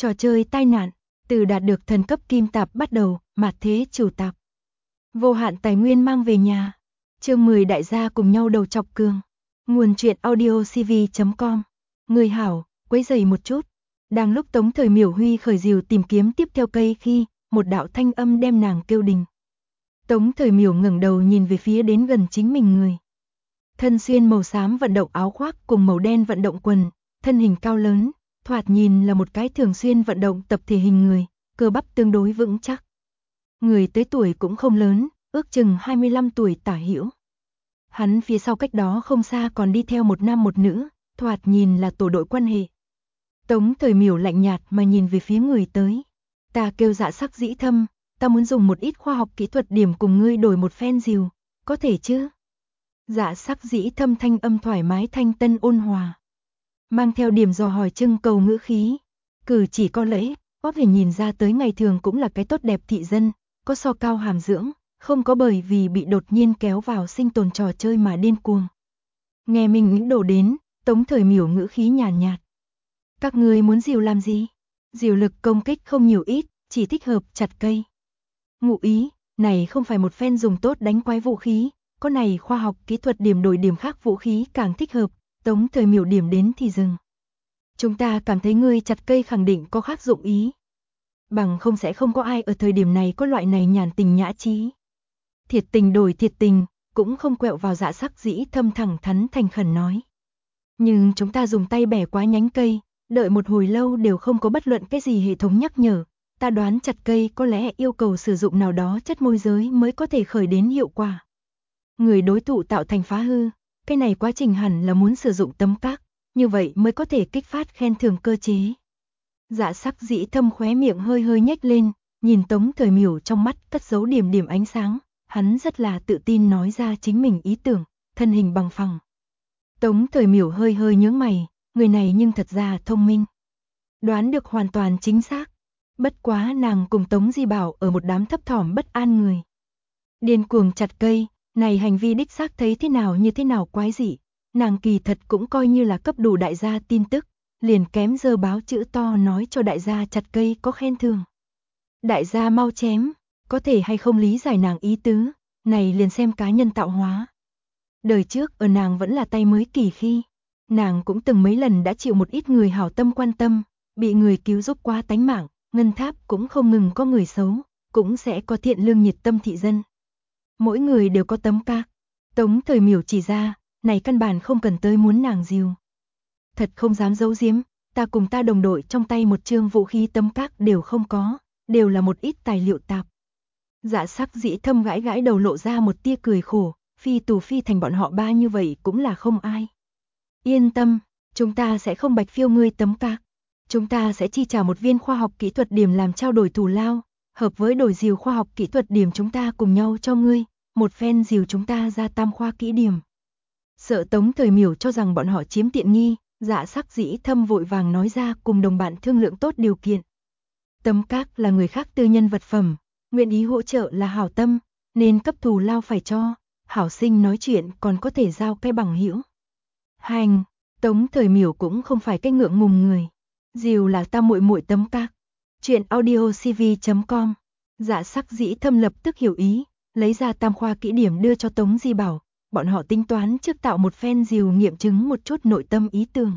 Trò chơi tai nạn, từ đạt được thần cấp kim tạp bắt đầu, mạt thế chủ tạp. Vô hạn tài nguyên mang về nhà. Chương 10 đại gia cùng nhau đầu chọc cường. Nguồn truyện audiocv.com. Người hảo, quấy rầy một chút. Đang lúc Tống Thời Miểu huy khởi rìu tìm kiếm tiếp theo cây khi, một đạo thanh âm đem nàng kêu đình. Tống Thời Miểu ngẩng đầu nhìn về phía đến gần chính mình người. Thân xuyên màu xám vận động áo khoác cùng màu đen vận động quần, thân hình cao lớn, thoạt nhìn là một cái thường xuyên vận động tập thể hình người, cơ bắp tương đối vững chắc. Người tới tuổi cũng không lớn, ước chừng 25 tuổi tả hữu. Hắn phía sau cách đó không xa còn đi theo một nam một nữ, thoạt nhìn là tổ đội quan hệ. Tống Thời Miểu lạnh nhạt mà nhìn về phía người tới. Ta kêu Dạ Sắc Dĩ Thâm, ta muốn dùng một ít khoa học kỹ thuật điểm cùng ngươi đổi một phen rìu, có thể chứ? Dạ Sắc Dĩ Thâm thanh âm thoải mái thanh tân ôn hòa, mang theo điểm dò hỏi trưng cầu ngữ khí, cử chỉ có lễ, có thể nhìn ra tới ngày thường cũng là cái tốt đẹp thị dân, có so cao hàm dưỡng, không có bởi vì bị đột nhiên kéo vào sinh tồn trò chơi mà điên cuồng. Nghe mình những đồ đến, Tống Thời Miểu ngữ khí nhàn nhạt. Các ngươi muốn rìu làm gì? Rìu lực công kích không nhiều ít, chỉ thích hợp chặt cây. Ngụ ý, này không phải một phen dùng tốt đánh quái vũ khí, có này khoa học kỹ thuật điểm đổi điểm khác vũ khí càng thích hợp. Tống Thời Miểu điểm đến thì dừng. Chúng ta cảm thấy ngươi chặt cây khẳng định có khác dụng ý. Bằng không sẽ không có ai ở thời điểm này có loại này nhàn tình nhã trí. Thiệt tình đổi thiệt tình, cũng không quẹo vào Dạ Sắc Dĩ Thâm thẳng thắn thành khẩn nói. Nhưng chúng ta dùng tay bẻ quá nhánh cây, đợi một hồi lâu đều không có bất luận cái gì hệ thống nhắc nhở. Ta đoán chặt cây có lẽ yêu cầu sử dụng nào đó chất môi giới mới có thể khởi đến hiệu quả. Người đối thủ tạo thành phá hư. Cái này quá trình hẳn là muốn sử dụng tấm các, như vậy mới có thể kích phát khen thưởng cơ chế. Dạ Sắc Dĩ Thâm khóe miệng hơi hơi nhếch lên, nhìn Tống Thời Miểu trong mắt cất giấu điểm điểm ánh sáng, hắn rất là tự tin nói ra chính mình ý tưởng, thân hình bằng phẳng. Tống Thời Miểu hơi hơi nhướng mày, người này nhưng thật ra thông minh. Đoán được hoàn toàn chính xác, bất quá nàng cùng Tống Di Bảo ở một đám thấp thỏm bất an người. Điên cuồng chặt cây. Này hành vi đích xác thấy thế nào như thế nào quái dị, nàng kỳ thật cũng coi như là cấp đủ đại gia tin tức, liền kém giờ báo chữ to nói cho đại gia chặt cây có khen thưởng. Đại gia mau chém, có thể hay không lý giải nàng ý tứ, này liền xem cá nhân tạo hóa. Đời trước ở nàng vẫn là tay mới kỳ khi, nàng cũng từng mấy lần đã chịu một ít người hảo tâm quan tâm, bị người cứu giúp qua tánh mạng, ngân tháp cũng không ngừng có người xấu, cũng sẽ có thiện lương nhiệt tâm thị dân. Mỗi người đều có tấm các. Tống Thời Miểu chỉ ra, này căn bản không cần tới muốn nàng dìu. Thật không dám giấu giếm, ta cùng ta đồng đội trong tay một chương vũ khí tấm các đều không có, đều là một ít tài liệu tạp. Dạ Sắc Dĩ Thâm gãi gãi đầu lộ ra một tia cười khổ, phi tù phi thành bọn họ ba như vậy cũng là không ai. Yên tâm, chúng ta sẽ không bạch phiêu ngươi tấm các. Chúng ta sẽ chi trả một viên khoa học kỹ thuật điểm làm trao đổi thù lao. Hợp với đổi rìu khoa học kỹ thuật điểm chúng ta cùng nhau cho ngươi, một phen rìu chúng ta ra tam khoa kỹ điểm. Sợ Tống Thời Miểu cho rằng bọn họ chiếm tiện nghi, Dạ Sắc Dĩ Thâm vội vàng nói ra cùng đồng bạn thương lượng tốt điều kiện. Tấm các là người khác tư nhân vật phẩm, nguyện ý hỗ trợ là hảo tâm, nên cấp thù lao phải cho, hảo sinh nói chuyện còn có thể giao cái bằng hữu. Hành, Tống Thời Miểu cũng không phải cái ngượng ngùng người, rìu là ta muội muội tấm các. Chuyện audiocv.com. Dạ Sắc Dĩ Thâm lập tức hiểu ý, lấy ra tam khoa kỹ điểm đưa cho Tống Di Bảo, bọn họ tính toán trước tạo một phen rìu nghiệm chứng một chút nội tâm ý tưởng.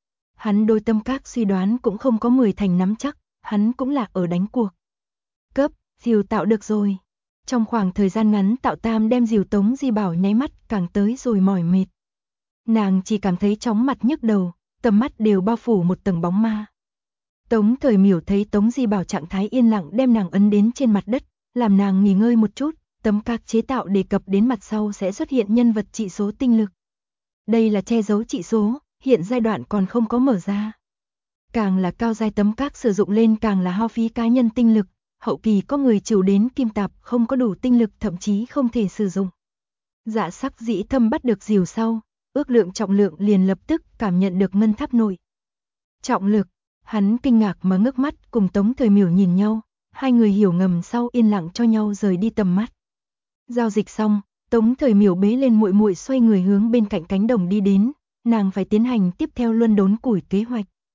Hắn đôi tâm các suy đoán cũng không có 10 thành nắm chắc, hắn cũng là ở đánh cuộc. Cấp, rìu tạo được rồi. Trong khoảng thời gian ngắn tạo tam đem rìu Tống Di Bảo nháy mắt càng tới rồi mỏi mệt. Nàng chỉ cảm thấy chóng mặt nhức đầu, tầm mắt đều bao phủ một tầng bóng ma. Tống Thời Miểu thấy Tống Di Bảo trạng thái yên lặng đem nàng ấn đến trên mặt đất, làm nàng nghỉ ngơi một chút, tấm các chế tạo đề cập đến mặt sau sẽ xuất hiện nhân vật trị số tinh lực. Đây là che giấu trị số, hiện giai đoạn còn không có mở ra. Càng là cao giai tấm các sử dụng lên càng là hao phí cá nhân tinh lực, hậu kỳ có người chịu đến kim tạp không có đủ tinh lực thậm chí không thể sử dụng. Dạ Sắc Dĩ Thâm bắt được rìu sau, ước lượng trọng lượng liền lập tức cảm nhận được ngân tháp nội. Trọng lực. Hắn kinh ngạc mà ngước mắt cùng Tống Thời Miểu nhìn nhau, hai người hiểu ngầm sau yên lặng cho nhau rời đi tầm mắt. Giao dịch xong, Tống Thời Miểu bế lên muội muội xoay người hướng bên cạnh cánh đồng đi đến, nàng phải tiến hành tiếp theo luân đốn củi kế hoạch.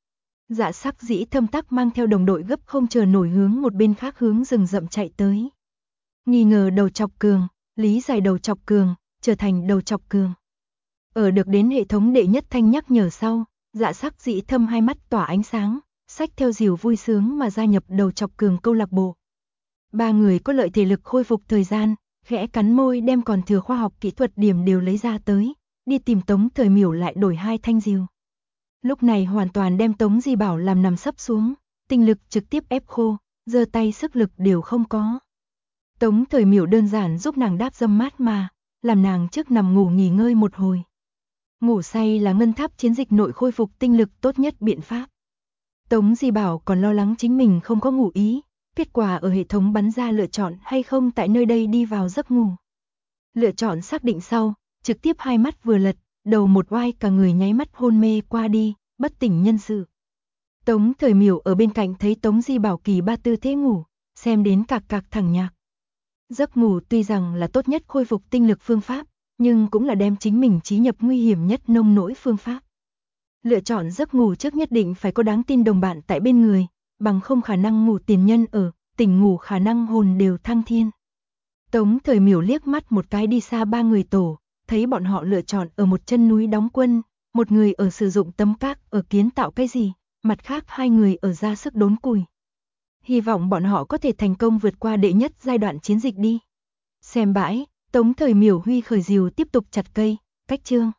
Dạ Sắc Dĩ Thâm tắc mang theo đồng đội gấp không chờ nổi hướng một bên khác hướng rừng rậm chạy tới. Nghi ngờ đầu chọc cường, lý giải đầu chọc cường, trở thành đầu chọc cường. Ở được đến hệ thống đệ nhất thanh nhắc nhở sau, Dạ Sắc Dĩ Thâm hai mắt tỏa ánh sáng, xách theo dìu vui sướng mà gia nhập đầu chọc cường câu lạc bộ. Ba người có lợi thể lực khôi phục thời gian, khẽ cắn môi đem còn thừa khoa học kỹ thuật điểm đều lấy ra tới, đi tìm Tống Thời Miểu lại đổi 2 thanh dìu. Lúc này hoàn toàn đem Tống Di Bảo làm nằm sấp xuống, tinh lực trực tiếp ép khô, giơ tay sức lực đều không có. Tống Thời Miểu đơn giản giúp nàng đáp dâm mát mà, làm nàng trước nằm ngủ nghỉ ngơi một hồi. Ngủ say là ngân tháp chiến dịch nội khôi phục tinh lực tốt nhất biện pháp. Tống Di Bảo còn lo lắng chính mình không có ngủ ý, kết quả ở hệ thống bắn ra lựa chọn hay không tại nơi đây đi vào giấc ngủ. Lựa chọn xác định sau, trực tiếp hai mắt vừa lật, đầu một oai cả người nháy mắt hôn mê qua đi, bất tỉnh nhân sự. Tống Thời Miểu ở bên cạnh thấy Tống Di Bảo kỳ ba tư thế ngủ, xem đến cạc cạc thẳng nhạc. Giấc ngủ tuy rằng là tốt nhất khôi phục tinh lực phương pháp, nhưng cũng là đem chính mình trí nhập nguy hiểm nhất nông nỗi phương pháp. Lựa chọn giấc ngủ trước nhất định phải có đáng tin đồng bạn tại bên người, bằng không khả năng ngủ tiền nhân ở, tỉnh ngủ khả năng hồn đều thăng thiên. Tống Thời Miểu liếc mắt một cái đi xa ba người tổ, thấy bọn họ lựa chọn ở một chân núi đóng quân, một người ở sử dụng tấm cát ở kiến tạo cái gì, mặt khác hai người ở ra sức đốn củi. Hy vọng bọn họ có thể thành công vượt qua đệ nhất giai đoạn chiến dịch đi. Xem bãi, Tống Thời Miểu huy khởi dìu tiếp tục chặt cây, cách chương.